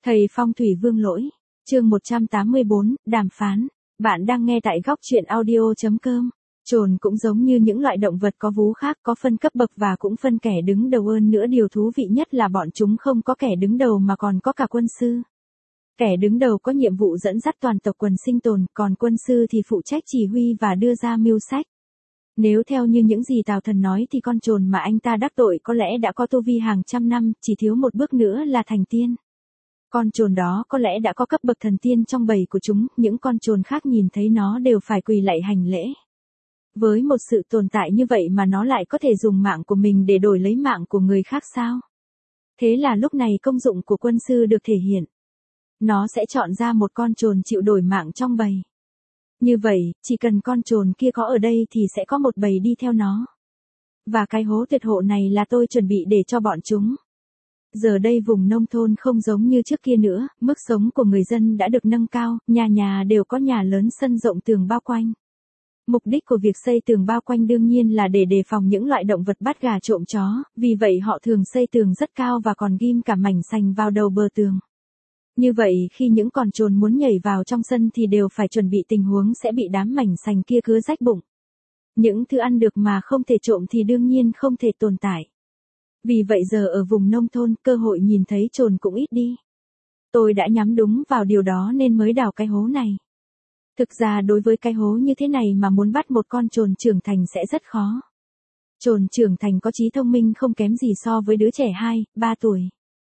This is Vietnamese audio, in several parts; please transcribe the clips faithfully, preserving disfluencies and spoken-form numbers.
Thầy Phong Thủy Vương Lỗi, chương một trăm tám mươi bốn, đàm phán. Bạn đang nghe tại góc truyện audio.com. Trồn cũng giống như những loại động vật có vú khác, có phân cấp bậc và cũng phân kẻ đứng đầu hơn nữa. Điều thú vị nhất là bọn chúng không có kẻ đứng đầu mà còn có cả quân sư. Kẻ đứng đầu có nhiệm vụ dẫn dắt toàn tộc quần sinh tồn, còn quân sư thì phụ trách chỉ huy và đưa ra mưu sách. Nếu theo như những gì Tào Thần nói thì con trồn mà anh ta đắc tội có lẽ đã có tu vi hàng trăm năm, chỉ thiếu một bước nữa là thành tiên. Con trồn đó có lẽ đã có cấp bậc thần tiên trong bầy của chúng, những con trồn khác nhìn thấy nó đều phải quỳ lạy hành lễ. Với một sự tồn tại như vậy mà nó lại có thể dùng mạng của mình để đổi lấy mạng của người khác sao? Thế là lúc này công dụng của quân sư được thể hiện. Nó sẽ chọn ra một con trồn chịu đổi mạng trong bầy. Như vậy, chỉ cần con trồn kia có ở đây thì sẽ có một bầy đi theo nó. Và cái hố tuyệt hộ này là tôi chuẩn bị để cho bọn chúng. Giờ đây vùng nông thôn không giống như trước kia nữa, mức sống của người dân đã được nâng cao, nhà nhà đều có nhà lớn sân rộng tường bao quanh. Mục đích của việc xây tường bao quanh đương nhiên là để đề phòng những loại động vật bắt gà trộm chó, vì vậy họ thường xây tường rất cao và còn ghim cả mảnh sành vào đầu bờ tường. Như vậy khi những con trồn muốn nhảy vào trong sân thì đều phải chuẩn bị tình huống sẽ bị đám mảnh sành kia cứa rách bụng. Những thứ ăn được mà không thể trộm thì đương nhiên không thể tồn tại. Vì vậy giờ ở vùng nông thôn cơ hội nhìn thấy trồn cũng ít đi. Tôi đã nhắm đúng vào điều đó nên mới đào cái hố này. Thực ra đối với cái hố như thế này mà muốn bắt một con trồn trưởng thành sẽ rất khó. Trồn trưởng thành có trí thông minh không kém gì so với đứa trẻ hai, ba tuổi.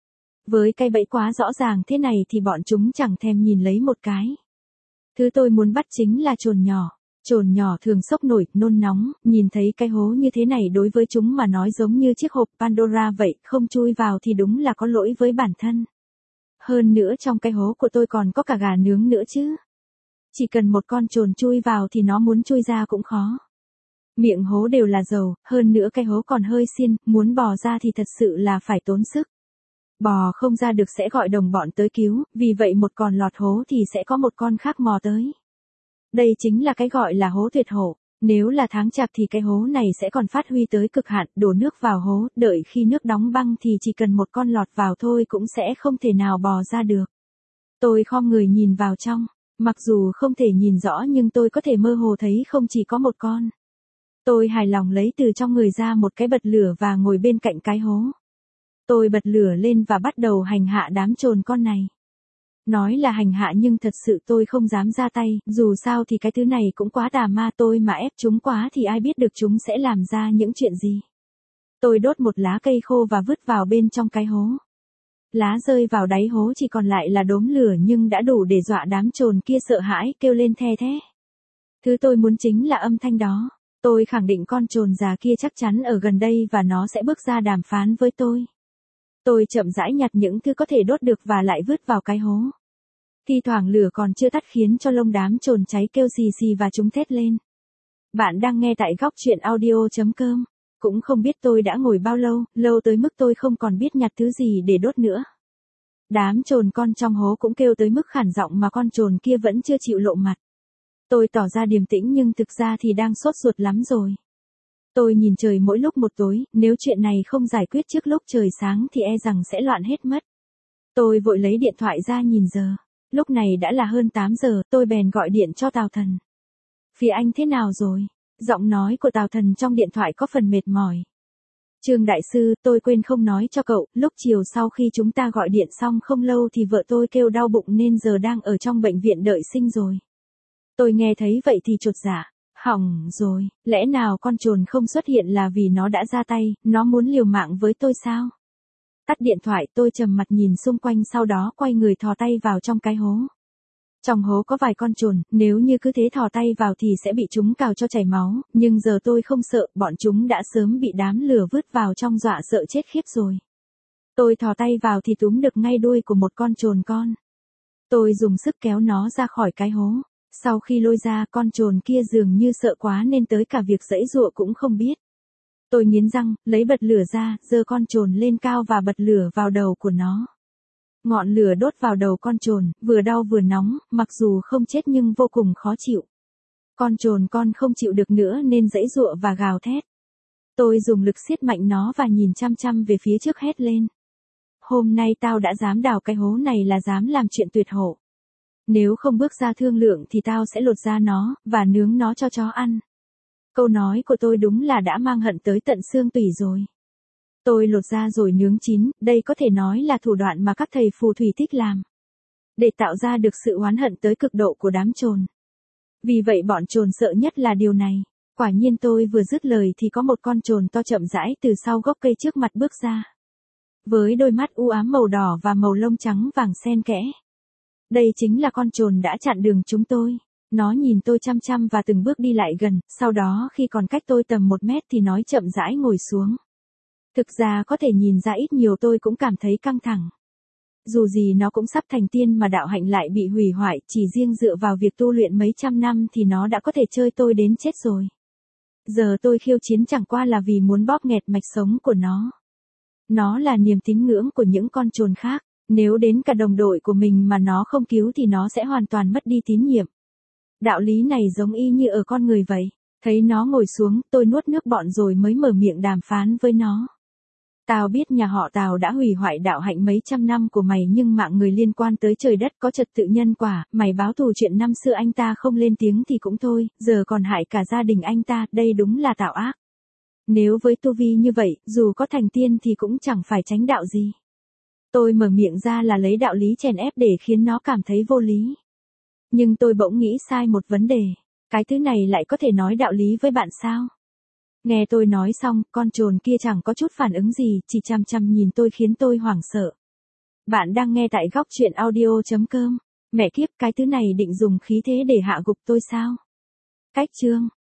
Với cái bẫy quá rõ ràng thế này thì bọn chúng chẳng thèm nhìn lấy một cái. Thứ tôi muốn bắt chính là trồn nhỏ. Trồn nhỏ thường sốc nổi, nôn nóng, nhìn thấy cái hố như thế này đối với chúng mà nói giống như chiếc hộp Pandora vậy, không chui vào thì đúng là có lỗi với bản thân. Hơn nữa trong cái hố của tôi còn có cả gà nướng nữa chứ. Chỉ cần một con trồn chui vào thì nó muốn chui ra cũng khó. Miệng hố đều là dầu, hơn nữa cái hố còn hơi xiên, muốn bò ra thì thật sự là phải tốn sức. Bò không ra được sẽ gọi đồng bọn tới cứu, vì vậy một con lọt hố thì sẽ có một con khác mò tới. Đây chính là cái gọi là hố tuyệt hổ. Nếu là tháng chạp thì cái hố này sẽ còn phát huy tới cực hạn, đổ nước vào hố, đợi khi nước đóng băng thì chỉ cần một con lọt vào thôi cũng sẽ không thể nào bò ra được. Tôi khom người nhìn vào trong, mặc dù không thể nhìn rõ nhưng tôi có thể mơ hồ thấy không chỉ có một con. Tôi hài lòng lấy từ trong người ra một cái bật lửa và ngồi bên cạnh cái hố. Tôi bật lửa lên và bắt đầu hành hạ đám trồn con này. Nói là hành hạ nhưng thật sự tôi không dám ra tay, dù sao thì cái thứ này cũng quá tà ma, tôi mà ép chúng quá thì ai biết được chúng sẽ làm ra những chuyện gì. Tôi đốt một lá cây khô và vứt vào bên trong cái hố. Lá rơi vào đáy hố chỉ còn lại là đốm lửa nhưng đã đủ để dọa đám trồn kia sợ hãi kêu lên the thé. Thứ tôi muốn chính là âm thanh đó. Tôi khẳng định con trồn già kia chắc chắn ở gần đây và nó sẽ bước ra đàm phán với tôi. Tôi chậm rãi nhặt những thứ có thể đốt được và lại vứt vào cái hố. Thi thoảng lửa còn chưa tắt khiến cho lông đám trồn cháy kêu xì xì và chúng thét lên. Bạn đang nghe tại góc truyện audio.com. Cũng không biết tôi đã ngồi bao lâu, lâu tới mức tôi không còn biết nhặt thứ gì để đốt nữa. Đám trồn con trong hố cũng kêu tới mức khản giọng mà con trồn kia vẫn chưa chịu lộ mặt. Tôi tỏ ra điềm tĩnh nhưng thực ra thì đang sốt ruột lắm rồi. Tôi nhìn trời mỗi lúc một tối, nếu chuyện này không giải quyết trước lúc trời sáng thì e rằng sẽ loạn hết mất. Tôi vội lấy điện thoại ra nhìn giờ. Lúc này đã là hơn tám giờ, tôi bèn gọi điện cho Tào Thần. Phía anh thế nào rồi? Giọng nói của Tào Thần trong điện thoại có phần mệt mỏi. Trương đại sư, tôi quên không nói cho cậu, lúc chiều sau khi chúng ta gọi điện xong không lâu thì vợ tôi kêu đau bụng nên giờ đang ở trong bệnh viện đợi sinh rồi. Tôi nghe thấy vậy thì chột dạ. Hỏng rồi, lẽ nào con trồn không xuất hiện là vì nó đã ra tay, nó muốn liều mạng với tôi sao? Tắt điện thoại, tôi trầm mặt nhìn xung quanh, sau đó quay người thò tay vào trong cái hố. Trong hố có vài con trồn, nếu như cứ thế thò tay vào thì sẽ bị chúng cào cho chảy máu, nhưng giờ tôi không sợ, bọn chúng đã sớm bị đám lửa vứt vào trong dọa sợ chết khiếp rồi. Tôi thò tay vào thì túm được ngay đuôi của một con trồn con. Tôi dùng sức kéo nó ra khỏi cái hố. Sau khi lôi ra, con trồn kia dường như sợ quá nên tới cả việc giãy giụa cũng không biết. Tôi nghiến răng, lấy bật lửa ra, giơ con trồn lên cao và bật lửa vào đầu của nó. Ngọn lửa đốt vào đầu con trồn, vừa đau vừa nóng, mặc dù không chết nhưng vô cùng khó chịu. Con trồn con không chịu được nữa nên giãy giụa và gào thét. Tôi dùng lực siết mạnh nó và nhìn chăm chăm về phía trước hét lên. hôm nay tao đã dám đào cái hố này là dám làm chuyện tuyệt hộ. Nếu không bước ra thương lượng thì tao sẽ lột da nó, và nướng nó cho chó ăn. Câu nói của tôi đúng là đã mang hận tới tận xương tủy rồi. Tôi lột da rồi nướng chín, đây có thể nói là thủ đoạn mà các thầy phù thủy thích làm. Để tạo ra được sự oán hận tới cực độ của đám trồn. Vì vậy bọn trồn sợ nhất là điều này. Quả nhiên tôi vừa dứt lời thì có một con trồn to chậm rãi từ sau gốc cây trước mặt bước ra. Với đôi mắt u ám màu đỏ và màu lông trắng vàng xen kẽ. Đây chính là con trồn đã chặn đường chúng tôi. Nó nhìn tôi chăm chăm và từng bước đi lại gần, sau đó khi còn cách tôi tầm một mét thì nói chậm rãi ngồi xuống. Thực ra có thể nhìn ra ít nhiều tôi cũng cảm thấy căng thẳng. Dù gì nó cũng sắp thành tiên mà đạo hạnh lại bị hủy hoại, chỉ riêng dựa vào việc tu luyện mấy trăm năm thì nó đã có thể chơi tôi đến chết rồi. Giờ tôi khiêu chiến chẳng qua là vì muốn bóp nghẹt mạch sống của nó. Nó là niềm tín ngưỡng của những con trồn khác, nếu đến cả đồng đội của mình mà nó không cứu thì nó sẽ hoàn toàn mất đi tín nhiệm. Đạo lý này giống y như ở con người vậy, thấy nó ngồi xuống, tôi nuốt nước bọt rồi mới mở miệng đàm phán với nó. Tao biết nhà họ Tào đã hủy hoại đạo hạnh mấy trăm năm của mày nhưng mạng người liên quan tới trời đất có trật tự nhân quả, mày báo thù chuyện năm xưa anh ta không lên tiếng thì cũng thôi, giờ còn hại cả gia đình anh ta, đây đúng là tạo ác. Nếu với tu vi như vậy, dù có thành tiên thì cũng chẳng phải tránh đạo gì. Tôi mở miệng ra là lấy đạo lý chèn ép để khiến nó cảm thấy vô lý. Nhưng tôi bỗng nghĩ sai một vấn đề, cái thứ này lại có thể nói đạo lý với bạn sao? Nghe tôi nói xong, con trồn kia chẳng có chút phản ứng gì, chỉ chăm chăm nhìn tôi khiến tôi hoảng sợ. Bạn đang nghe tại góc truyện audio chấm com. Mẹ kiếp, cái thứ này định dùng khí thế để hạ gục tôi sao? Cách chương